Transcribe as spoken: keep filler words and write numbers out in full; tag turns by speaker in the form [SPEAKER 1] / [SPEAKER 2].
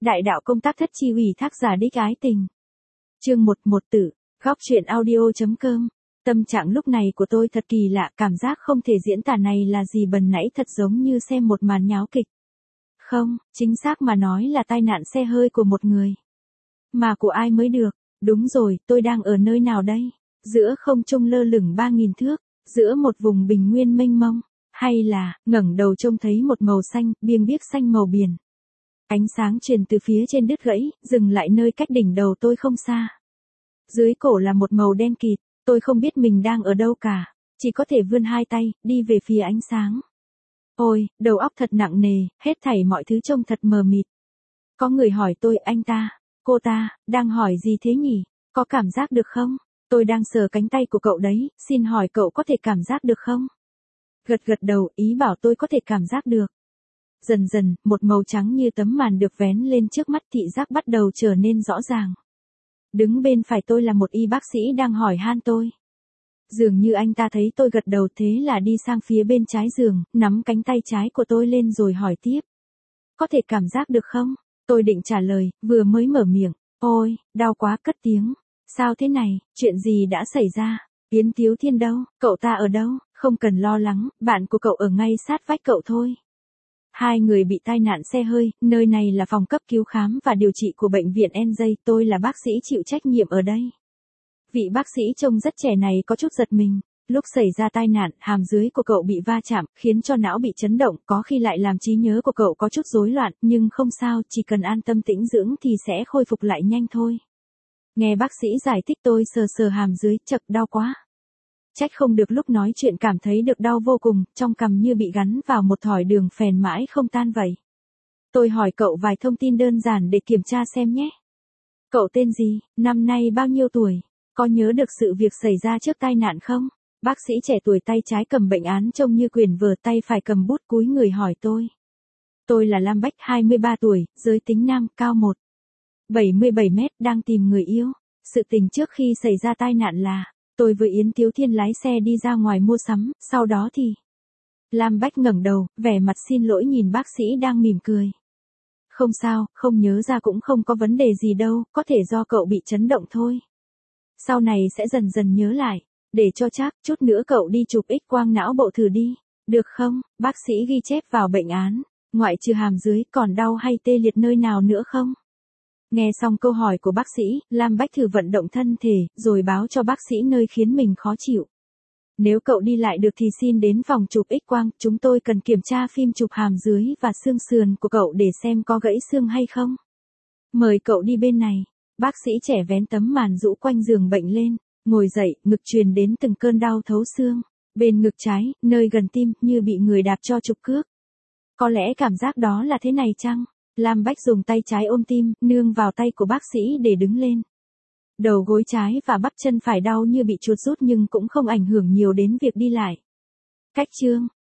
[SPEAKER 1] Đại đạo công tác thất chi ủy thác giả đích ái tình. Chương một một tử, góc truyện audio.com. Tâm trạng lúc này của tôi thật kỳ lạ, cảm giác không thể diễn tả này là gì, bần nãy thật giống như xem một màn nháo kịch. Không, chính xác mà nói là tai nạn xe hơi của một người. Mà của ai mới được, đúng rồi, tôi đang ở nơi nào đây? Giữa không trung lơ lửng ba nghìn thước, giữa một vùng bình nguyên mênh mông, hay là, ngẩng đầu trông thấy một màu xanh, biêng biếc xanh màu biển. Ánh sáng truyền từ phía trên đứt gãy, dừng lại nơi cách đỉnh đầu tôi không xa. Dưới cổ là một màu đen kịt, tôi không biết mình đang ở đâu cả, chỉ có thể vươn hai tay, đi về phía ánh sáng. Ôi, đầu óc thật nặng nề, hết thảy mọi thứ trông thật mờ mịt. Có người hỏi tôi, anh ta, cô ta, đang hỏi gì thế nhỉ? Có cảm giác được không? Tôi đang sờ cánh tay của cậu đấy, xin hỏi cậu có thể cảm giác được không? Gật gật đầu, ý bảo tôi có thể cảm giác được. Dần dần, một màu trắng như tấm màn được vén lên trước mắt, thị giác bắt đầu trở nên rõ ràng. Đứng bên phải tôi là một y bác sĩ đang hỏi han tôi. Dường như anh ta thấy tôi gật đầu, thế là đi sang phía bên trái giường, nắm cánh tay trái của tôi lên rồi hỏi tiếp. Có thể cảm giác được không? Tôi định trả lời, vừa mới mở miệng. Ôi, đau quá, cất tiếng. Sao thế này, chuyện gì đã xảy ra? Yến Tiếu Thiên đâu? Cậu ta ở đâu? Không cần lo lắng, bạn của cậu ở ngay sát vách cậu thôi. Hai người bị tai nạn xe hơi, nơi này là phòng cấp cứu khám và điều trị của bệnh viện en gi, tôi là bác sĩ chịu trách nhiệm ở đây. Vị bác sĩ trông rất trẻ này có chút giật mình. Lúc xảy ra tai nạn, hàm dưới của cậu bị va chạm, khiến cho não bị chấn động, có khi lại làm trí nhớ của cậu có chút rối loạn, nhưng không sao, chỉ cần an tâm tĩnh dưỡng thì sẽ khôi phục lại nhanh thôi. Nghe bác sĩ giải thích, tôi sờ sờ hàm dưới, chật, đau quá. Trách không được lúc nói chuyện cảm thấy được đau vô cùng, trong cằm như bị gắn vào một thỏi đường phèn mãi không tan vậy. Tôi hỏi cậu vài thông tin đơn giản để kiểm tra xem nhé. Cậu tên gì, năm nay bao nhiêu tuổi, có nhớ được sự việc xảy ra trước tai nạn không? Bác sĩ trẻ tuổi tay trái cầm bệnh án trông như quyển vở, tay phải cầm bút, cúi người hỏi tôi. Tôi là Lam Bách, hai mươi ba tuổi, giới tính nam, cao một phẩy bảy mươi bảy mét, đang tìm người yêu. Sự tình trước khi xảy ra tai nạn là, tôi với Yến Tiếu Thiên lái xe đi ra ngoài mua sắm, sau đó thì... Lam Bách ngẩng đầu, vẻ mặt xin lỗi nhìn bác sĩ đang mỉm cười. Không sao, không nhớ ra cũng không có vấn đề gì đâu, có thể do cậu bị chấn động thôi. Sau này sẽ dần dần nhớ lại, để cho chắc, chút nữa cậu đi chụp X quang não bộ thử đi, được không? Bác sĩ ghi chép vào bệnh án, ngoại trừ hàm dưới, còn đau hay tê liệt nơi nào nữa không? Nghe xong câu hỏi của bác sĩ, Lam Bách thử vận động thân thể, rồi báo cho bác sĩ nơi khiến mình khó chịu. Nếu cậu đi lại được thì xin đến phòng chụp X quang, chúng tôi cần kiểm tra phim chụp hàm dưới và xương sườn của cậu để xem có gãy xương hay không. Mời cậu đi bên này. Bác sĩ trẻ vén tấm màn rũ quanh giường bệnh lên, ngồi dậy, ngực truyền đến từng cơn đau thấu xương. Bên ngực trái, nơi gần tim, như bị người đạp cho trục cước. Có lẽ cảm giác đó là thế này chăng? Lam Bách dùng tay trái ôm tim, nương vào tay của bác sĩ để đứng lên. Đầu gối trái và bắp chân phải đau như bị chuột rút nhưng cũng không ảnh hưởng nhiều đến việc đi lại. Cách chương,